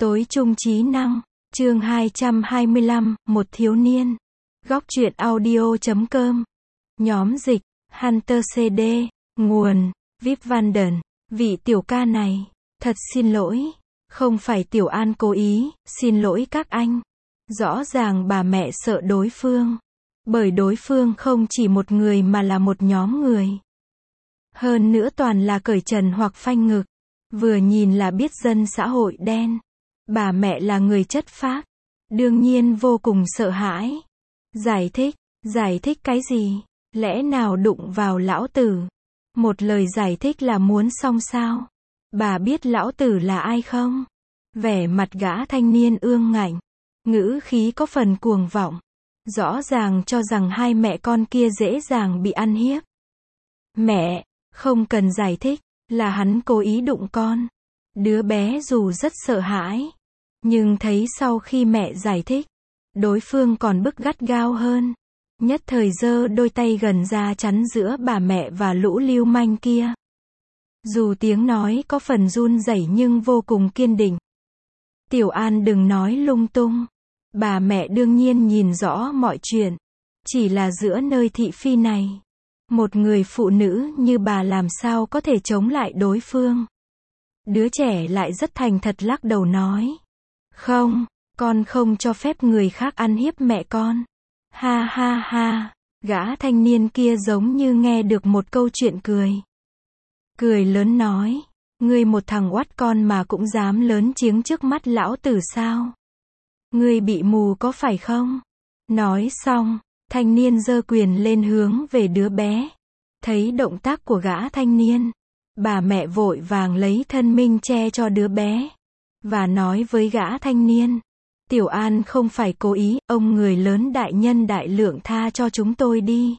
Tối trung trí năng, chương 225, một thiếu niên. Góc truyện audio.com. Nhóm dịch, Hunter CD, nguồn, Vip Vanden. Vị tiểu ca này, thật xin lỗi, không phải Tiểu An cố ý, xin lỗi các anh. Rõ ràng bà mẹ sợ đối phương, bởi đối phương không chỉ một người mà là một nhóm người. Hơn nữa toàn là cởi trần hoặc phanh ngực, vừa nhìn là biết dân xã hội đen. Bà mẹ là người chất phác, đương nhiên vô cùng sợ hãi. Giải thích cái gì? Lẽ nào đụng vào lão tử? Một lời giải thích là muốn xong sao? Bà biết lão tử là ai không? Vẻ mặt gã thanh niên ương ngạnh, ngữ khí có phần cuồng vọng, rõ ràng cho rằng hai mẹ con kia dễ dàng bị ăn hiếp. Mẹ, không cần giải thích, là hắn cố ý đụng con. Đứa bé dù rất sợ hãi, nhưng thấy sau khi mẹ giải thích, đối phương còn bức gắt gao hơn. Nhất thời giơ đôi tay gần ra chắn giữa bà mẹ và lũ lưu manh kia. Dù tiếng nói có phần run rẩy nhưng vô cùng kiên định. Tiểu An đừng nói lung tung. Bà mẹ đương nhiên nhìn rõ mọi chuyện. Chỉ là giữa nơi thị phi này, một người phụ nữ như bà làm sao có thể chống lại đối phương. Đứa trẻ lại rất thành thật lắc đầu nói. Không, con không cho phép người khác ăn hiếp mẹ con. Ha ha ha, gã thanh niên kia giống như nghe được một câu chuyện cười. Cười lớn nói, ngươi một thằng oắt con mà cũng dám lớn tiếng trước mắt lão tử sao? Ngươi bị mù có phải không? Nói xong, thanh niên giơ quyền lên hướng về đứa bé. Thấy động tác của gã thanh niên, bà mẹ vội vàng lấy thân minh che cho đứa bé, và nói với gã thanh niên, Tiểu An không phải cố ý, ông người lớn đại nhân đại lượng tha cho chúng tôi đi.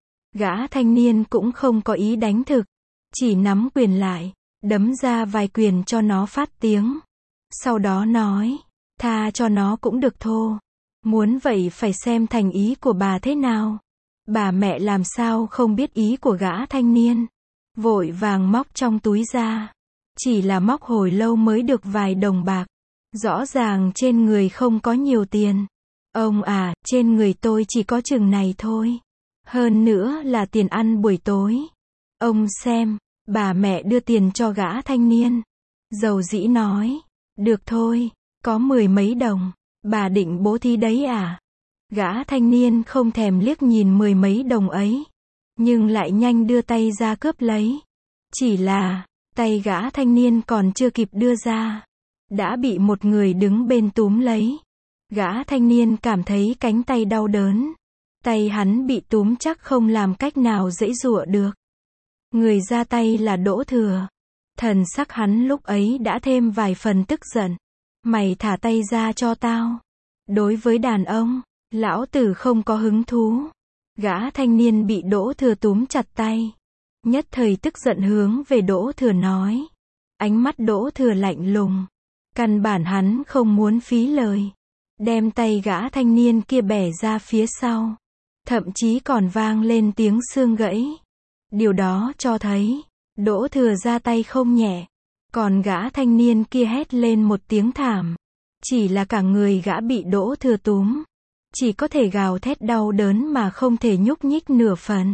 Gã thanh niên cũng không có ý đánh thực, chỉ nắm quyền lại, đấm ra vài quyền cho nó phát tiếng. Sau đó nói, tha cho nó cũng được thô. Muốn vậy phải xem thành ý của bà thế nào. Bà mẹ làm sao không biết ý của gã thanh niên. Vội vàng móc trong túi ra. Chỉ là móc hồi lâu mới được vài đồng bạc. Rõ ràng trên người không có nhiều tiền. Ông à, trên người tôi chỉ có chừng này thôi. Hơn nữa là tiền ăn buổi tối. Ông xem, bà mẹ đưa tiền cho gã thanh niên. Dầu dĩ nói, được thôi, có 10 mấy đồng, bà định bố thí đấy à? Gã thanh niên không thèm liếc nhìn 10 mấy đồng ấy, nhưng lại nhanh đưa tay ra cướp lấy. Chỉ là, tay gã thanh niên còn chưa kịp đưa ra, đã bị một người đứng bên túm lấy. Gã thanh niên cảm thấy cánh tay đau đớn. Tay hắn bị túm chắc không làm cách nào giãy giụa được. Người ra tay là Đỗ Thừa. Thần sắc hắn lúc ấy đã thêm vài phần tức giận. Mày thả tay ra cho tao. Đối với đàn ông, lão tử không có hứng thú. Gã thanh niên bị Đỗ Thừa túm chặt tay. Nhất thời tức giận hướng về Đỗ Thừa nói. Ánh mắt Đỗ Thừa lạnh lùng. Căn bản hắn không muốn phí lời. Đem tay gã thanh niên kia bẻ ra phía sau. Thậm chí còn vang lên tiếng xương gãy. Điều đó cho thấy, Đỗ Thừa ra tay không nhẹ. Còn gã thanh niên kia hét lên một tiếng thảm. Chỉ là cả người gã bị Đỗ Thừa túm. Chỉ có thể gào thét đau đớn mà không thể nhúc nhích nửa phần.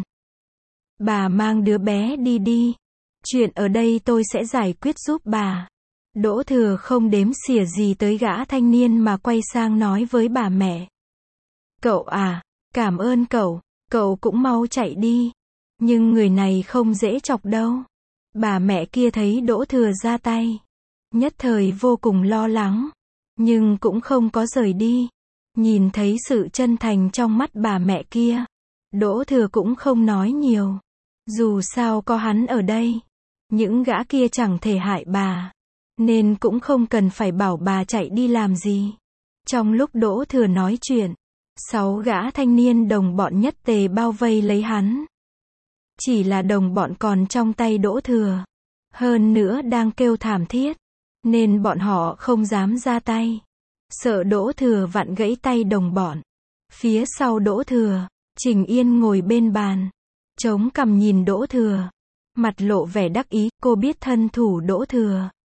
Bà mang đứa bé đi đi. Chuyện ở đây tôi sẽ giải quyết giúp bà. Đỗ Thừa không đếm xỉa gì tới gã thanh niên mà quay sang nói với bà mẹ. Cậu à, cảm ơn cậu cũng mau chạy đi. Nhưng người này không dễ chọc đâu. Bà mẹ kia thấy Đỗ Thừa ra tay. Nhất thời vô cùng lo lắng. Nhưng cũng không có rời đi. Nhìn thấy sự chân thành trong mắt bà mẹ kia. Đỗ Thừa cũng không nói nhiều. Dù sao có hắn ở đây. Những gã kia chẳng thể hại bà. Nên cũng không cần phải bảo bà chạy đi làm gì. Trong lúc Đỗ Thừa nói chuyện, 6 gã thanh niên đồng bọn nhất tề bao vây lấy hắn. Chỉ là đồng bọn còn trong tay Đỗ Thừa. Hơn nữa đang kêu thảm thiết. Nên bọn họ không dám ra tay. Sợ Đỗ Thừa vặn gãy tay đồng bọn. Phía sau Đỗ Thừa, Trình Yên ngồi bên bàn. Chống cằm nhìn Đỗ Thừa. Mặt lộ vẻ đắc ý, cô biết thân thủ Đỗ Thừa.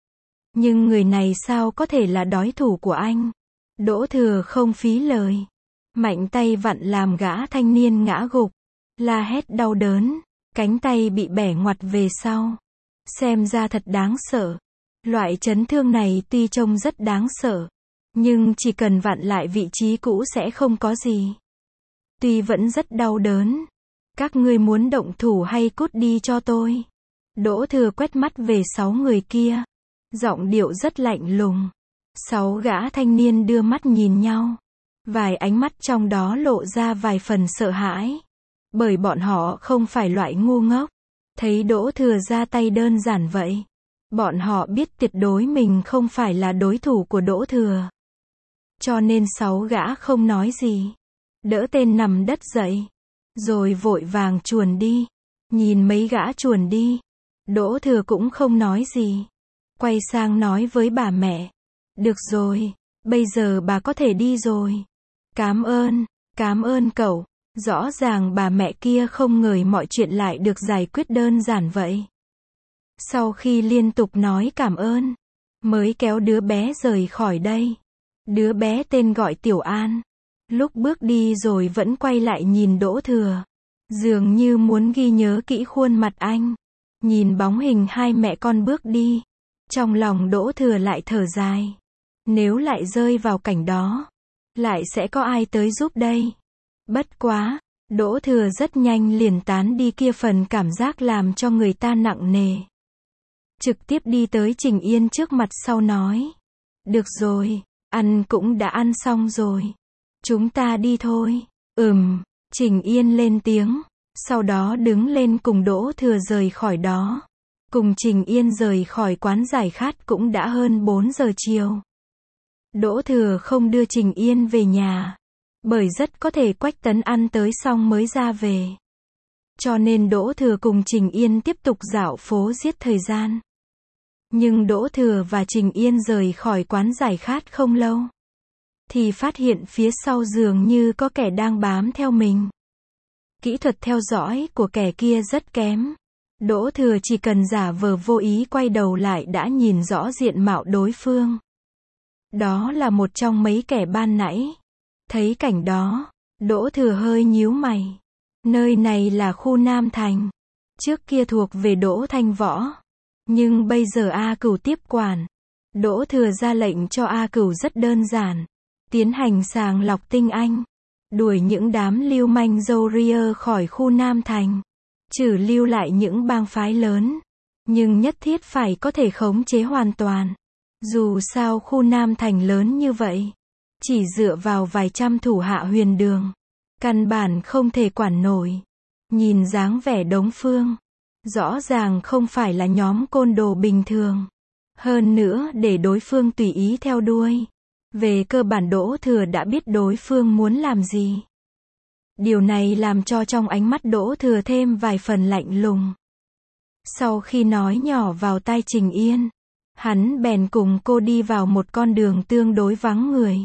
Nhưng người này sao có thể là đối thủ của anh? Đỗ Thừa không phí lời. Mạnh tay vặn làm gã thanh niên ngã gục. La hét đau đớn. Cánh tay bị bẻ ngoặt về sau. Xem ra thật đáng sợ. Loại chấn thương này tuy trông rất đáng sợ. Nhưng chỉ cần vặn lại vị trí cũ sẽ không có gì. Tuy vẫn rất đau đớn. Các ngươi muốn động thủ hay cút đi cho tôi? Đỗ Thừa quét mắt về 6 người kia. Giọng điệu rất lạnh lùng. 6 gã thanh niên đưa mắt nhìn nhau. Vài ánh mắt trong đó lộ ra vài phần sợ hãi. Bởi bọn họ không phải loại ngu ngốc. Thấy Đỗ Thừa ra tay đơn giản vậy. Bọn họ biết tuyệt đối mình không phải là đối thủ của Đỗ Thừa. Cho nên 6 gã không nói gì. Đỡ tên nằm đất dậy. Rồi vội vàng chuồn đi. Nhìn mấy gã chuồn đi. Đỗ Thừa cũng không nói gì. Quay sang nói với bà mẹ. Được rồi, bây giờ bà có thể đi rồi. Cảm ơn cậu. Rõ ràng bà mẹ kia không ngờ mọi chuyện lại được giải quyết đơn giản vậy. Sau khi liên tục nói cảm ơn, mới kéo đứa bé rời khỏi đây. Đứa bé tên gọi Tiểu An. Lúc bước đi rồi vẫn quay lại nhìn Đỗ Thừa. Dường như muốn ghi nhớ kỹ khuôn mặt anh. Nhìn bóng hình hai mẹ con bước đi. Trong lòng Đỗ Thừa lại thở dài. Nếu lại rơi vào cảnh đó, lại sẽ có ai tới giúp đây? Bất quá, Đỗ Thừa rất nhanh liền tán đi kia phần cảm giác làm cho người ta nặng nề. Trực tiếp đi tới Trình Yên trước mặt sau nói. Được rồi, ăn cũng đã ăn xong rồi. Chúng ta đi thôi. Trình Yên lên tiếng. Sau đó đứng lên cùng Đỗ Thừa rời khỏi đó. Cùng Trình Yên rời khỏi quán giải khát cũng đã hơn 4 giờ chiều. Đỗ Thừa không đưa Trình Yên về nhà. Bởi rất có thể Quách Tấn ăn tới xong mới ra về. Cho nên Đỗ Thừa cùng Trình Yên tiếp tục dạo phố giết thời gian. Nhưng Đỗ Thừa và Trình Yên rời khỏi quán giải khát không lâu. Thì phát hiện phía sau dường như có kẻ đang bám theo mình. Kỹ thuật theo dõi của kẻ kia rất kém. Đỗ Thừa chỉ cần giả vờ vô ý quay đầu lại đã nhìn rõ diện mạo đối phương. Đó là một trong mấy kẻ ban nãy. Thấy cảnh đó, Đỗ Thừa hơi nhíu mày. Nơi này là khu Nam Thành. Trước kia thuộc về Đỗ Thanh Võ. Nhưng bây giờ A Cửu tiếp quản. Đỗ Thừa ra lệnh cho A Cửu rất đơn giản. Tiến hành sàng lọc tinh anh. Đuổi những đám lưu manh râu ria khỏi khu Nam Thành. Trừ lưu lại những bang phái lớn. Nhưng nhất thiết phải có thể khống chế hoàn toàn. Dù sao khu Nam Thành lớn như vậy. Chỉ dựa vào vài trăm thủ hạ Huyền Đường. Căn bản không thể quản nổi. Nhìn dáng vẻ Đống Phương. Rõ ràng không phải là nhóm côn đồ bình thường. Hơn nữa để đối phương tùy ý theo đuôi. Về cơ bản Đỗ Thừa đã biết đối phương muốn làm gì. Điều này làm cho trong ánh mắt Đỗ Thừa thêm vài phần lạnh lùng. Sau khi nói nhỏ vào tai Trình Yên, hắn bèn cùng cô đi vào một con đường tương đối vắng người.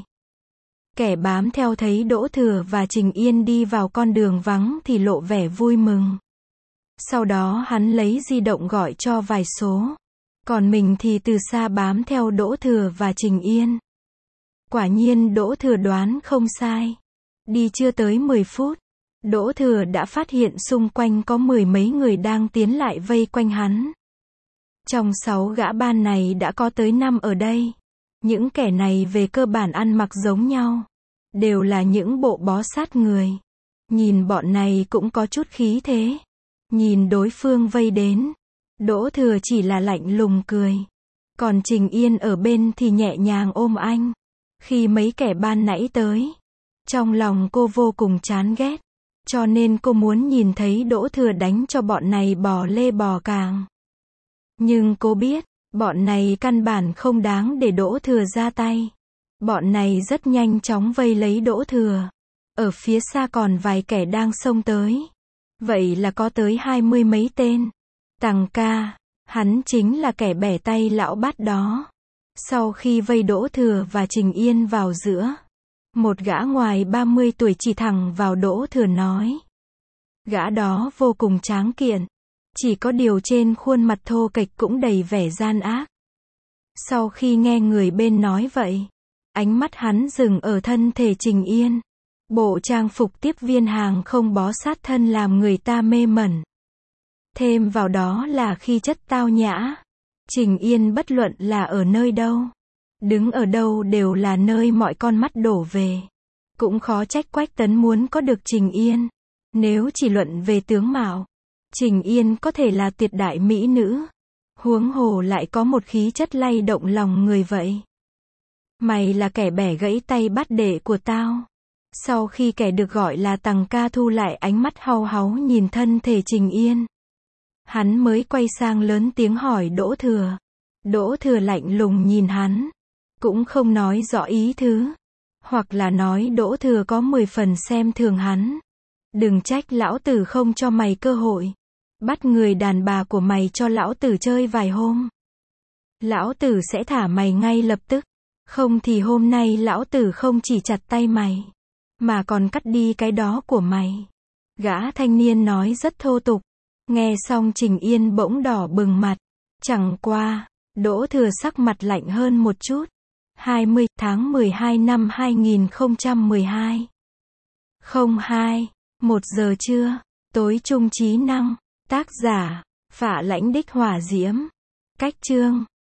Kẻ bám theo thấy Đỗ Thừa và Trình Yên đi vào con đường vắng thì lộ vẻ vui mừng. Sau đó hắn lấy di động gọi cho vài số. Còn mình thì từ xa bám theo Đỗ Thừa và Trình Yên. Quả nhiên Đỗ Thừa đoán không sai. Đi chưa tới 10 phút, Đỗ Thừa đã phát hiện xung quanh có 10 mấy người đang tiến lại vây quanh hắn. Trong 6 gã ban này đã có tới 5 ở đây. Những kẻ này về cơ bản ăn mặc giống nhau. Đều là những bộ bó sát người. Nhìn bọn này cũng có chút khí thế. Nhìn đối phương vây đến. Đỗ Thừa chỉ là lạnh lùng cười. Còn Trình Yên ở bên thì nhẹ nhàng ôm anh. Khi mấy kẻ ban nãy tới. Trong lòng cô vô cùng chán ghét. Cho nên cô muốn nhìn thấy Đỗ Thừa đánh cho bọn này bò lê bò càng. Nhưng cô biết, bọn này căn bản không đáng để Đỗ Thừa ra tay. Bọn này rất nhanh chóng vây lấy Đỗ Thừa. Ở phía xa còn vài kẻ đang xông tới. Vậy là có tới 20 mấy tên. Tằng ca, hắn chính là kẻ bẻ tay lão bát đó. Sau khi vây Đỗ Thừa và Trình Yên vào giữa, một gã ngoài 30 tuổi chỉ thẳng vào Đỗ Thừa nói. Gã đó vô cùng tráng kiện. Chỉ có điều trên khuôn mặt thô kệch cũng đầy vẻ gian ác. Sau khi nghe người bên nói vậy, ánh mắt hắn dừng ở thân thể Trình Yên. Bộ trang phục tiếp viên hàng không bó sát thân làm người ta mê mẩn. Thêm vào đó là khí chất tao nhã. Trình Yên bất luận là ở nơi đâu, đứng ở đâu đều là nơi mọi con mắt đổ về. Cũng khó trách Quách Tấn muốn có được Trình Yên. Nếu chỉ luận về tướng mạo, Trình Yên có thể là tuyệt đại mỹ nữ. Huống hồ lại có một khí chất lay động lòng người vậy. Mày là kẻ bẻ gãy tay bát đệ của tao. Sau khi kẻ được gọi là Tằng Ca thu lại ánh mắt hau háu nhìn thân thể Trình Yên, hắn mới quay sang lớn tiếng hỏi Đỗ Thừa. Đỗ Thừa lạnh lùng nhìn hắn, cũng không nói rõ ý thứ. Hoặc là nói Đỗ Thừa có 10 phần xem thường hắn. Đừng trách lão tử không cho mày cơ hội. Bắt người đàn bà của mày cho lão tử chơi vài hôm. Lão tử sẽ thả mày ngay lập tức. Không thì hôm nay lão tử không chỉ chặt tay mày, mà còn cắt đi cái đó của mày. Gã thanh niên nói rất thô tục. Nghe xong Trình Yên bỗng đỏ bừng mặt. Chẳng qua, Đỗ Thừa sắc mặt lạnh hơn một chút. 20 tháng 12 năm 2012. 02, 1 giờ trưa, tối trung trí năng. Tác giả, Phạ Lãnh Đích Hỏa Diễm. Cách chương